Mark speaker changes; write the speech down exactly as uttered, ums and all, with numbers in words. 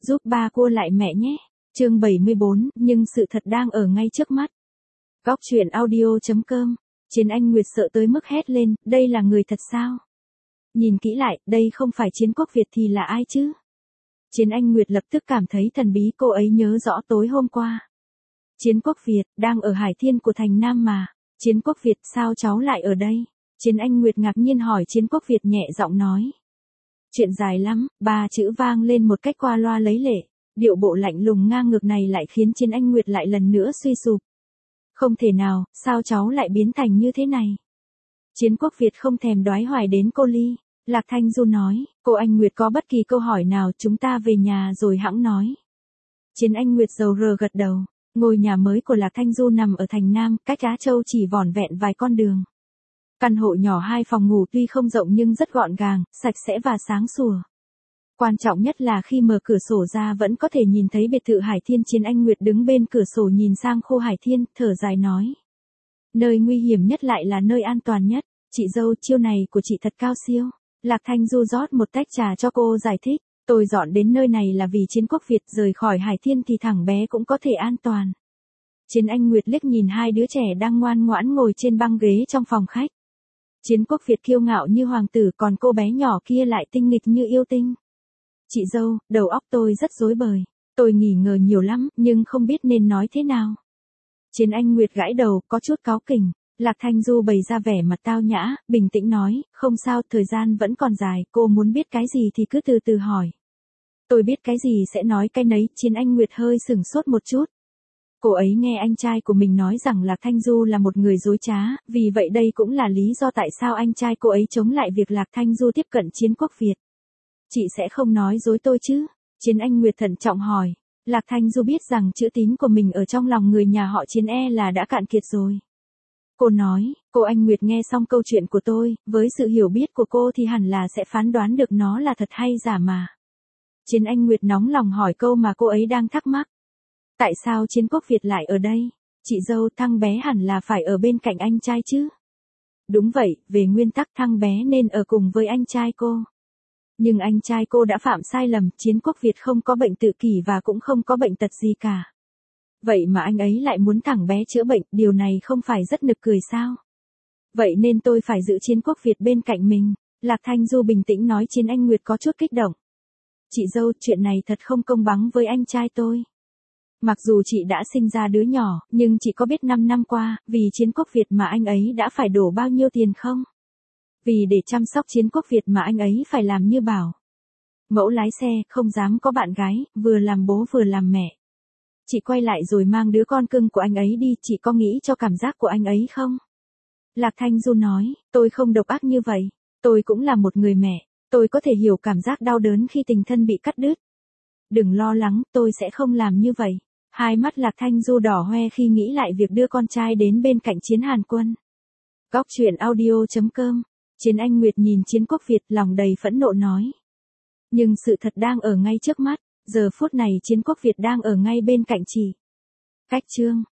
Speaker 1: Giúp ba cua lại mẹ nhé. Chương bảy mươi bốn, nhưng sự thật đang ở ngay trước mắt. Góc truyện audio chấm com. Chiến Anh Nguyệt sợ tới mức hét lên, đây là người thật sao? Nhìn kỹ lại, đây không phải Chiến Quốc Việt thì là ai chứ? Chiến Anh Nguyệt lập tức cảm thấy thần bí, cô ấy nhớ rõ tối hôm qua. Chiến Quốc Việt, đang ở Hải Thiên của thành Nam mà. Chiến Quốc Việt, sao cháu lại ở đây? Chiến Anh Nguyệt ngạc nhiên hỏi. Chiến Quốc Việt nhẹ giọng nói. Chuyện dài lắm, ba chữ vang lên một cách qua loa lấy lệ. Điệu bộ lạnh lùng ngang ngược này lại khiến Chiến Anh Nguyệt lại lần nữa suy sụp. Không thể nào, sao cháu lại biến thành như thế này? Chiến Quốc Việt không thèm đoái hoài đến cô Ly. Lạc Thanh Du nói, cô Anh Nguyệt có bất kỳ câu hỏi nào chúng ta về nhà rồi hẵng nói. Chiến Anh Nguyệt rầu rờ gật đầu. Ngôi nhà mới của Lạc Thanh Du nằm ở thành Nam, cách Á Châu chỉ vỏn vẹn vài con đường. Căn hộ nhỏ hai phòng ngủ tuy không rộng nhưng rất gọn gàng, sạch sẽ và sáng sủa. Quan trọng nhất là khi mở cửa sổ ra vẫn có thể nhìn thấy biệt thự Hải Thiên. Chiến Anh Nguyệt đứng bên cửa sổ nhìn sang khu Hải Thiên, thở dài nói. Nơi nguy hiểm nhất lại là nơi an toàn nhất. Chị dâu, chiêu này của chị thật cao siêu. Lạc Thanh Du rót một tách trà cho cô giải thích. Tôi dọn đến nơi này là vì Chiến Quốc Việt, rời khỏi Hải Thiên thì thằng bé cũng có thể an toàn. Chiến Anh Nguyệt liếc nhìn hai đứa trẻ đang ngoan ngoãn ngồi trên băng ghế trong phòng khách. Chiến Quốc Việt kiêu ngạo như hoàng tử, còn cô bé nhỏ kia lại tinh nghịch như yêu tinh. Chị dâu, đầu óc tôi rất rối bời. Tôi nghỉ ngờ nhiều lắm, nhưng không biết nên nói thế nào. Chiến Anh Nguyệt gãi đầu, có chút cáu kỉnh. Lạc Thanh Du bày ra vẻ mặt tao nhã, bình tĩnh nói, không sao, thời gian vẫn còn dài, cô muốn biết cái gì thì cứ từ từ hỏi. Tôi biết cái gì sẽ nói cái nấy. Chiến Anh Nguyệt hơi sửng sốt một chút. Cô ấy nghe anh trai của mình nói rằng Lạc Thanh Du là một người dối trá, vì vậy đây cũng là lý do tại sao anh trai cô ấy chống lại việc Lạc Thanh Du tiếp cận Chiến Quốc Việt. Chị sẽ không nói dối tôi chứ? Chiến Anh Nguyệt thận trọng hỏi. Lạc Thanh Du biết rằng chữ tín của mình ở trong lòng người nhà họ Chiến e là đã cạn kiệt rồi. Cô nói, cô Anh Nguyệt nghe xong câu chuyện của tôi, với sự hiểu biết của cô thì hẳn là sẽ phán đoán được nó là thật hay giả mà. Chiến Anh Nguyệt nóng lòng hỏi câu mà cô ấy đang thắc mắc. Tại sao Chiến Quốc Việt lại ở đây? Chị dâu, thằng bé hẳn là phải ở bên cạnh anh trai chứ? Đúng vậy, về nguyên tắc thằng bé nên ở cùng với anh trai cô. Nhưng anh trai cô đã phạm sai lầm, Chiến Quốc Việt không có bệnh tự kỷ và cũng không có bệnh tật gì cả. Vậy mà anh ấy lại muốn thằng bé chữa bệnh, điều này không phải rất nực cười sao? Vậy nên tôi phải giữ Chiến Quốc Việt bên cạnh mình. Lạc Thanh Du bình tĩnh nói. Chiến Anh Nguyệt có chút kích động. Chị dâu, chuyện này thật không công bằng với anh trai tôi. Mặc dù chị đã sinh ra đứa nhỏ, nhưng chị có biết năm năm qua, vì Chiến Quốc Việt mà anh ấy đã phải đổ bao nhiêu tiền không? Vì để chăm sóc Chiến Quốc Việt mà anh ấy phải làm như bảo mẫu lái xe, không dám có bạn gái, vừa làm bố vừa làm mẹ. Chị quay lại rồi mang đứa con cưng của anh ấy đi, chị có nghĩ cho cảm giác của anh ấy không? Lạc Thanh Du nói, tôi không độc ác như vậy. Tôi cũng là một người mẹ. Tôi có thể hiểu cảm giác đau đớn khi tình thân bị cắt đứt. Đừng lo lắng, tôi sẽ không làm như vậy. Hai mắt Lạc Thanh Du đỏ hoe khi nghĩ lại việc đưa con trai đến bên cạnh Chiến Hàn Quân. Góc truyện audio chấm com. Chiến Anh Nguyệt nhìn Chiến Quốc Việt, lòng đầy phẫn nộ nói. Nhưng sự thật đang ở ngay trước mắt. Giờ phút này Chiến Quốc Việt đang ở ngay bên cạnh chị. Cách chương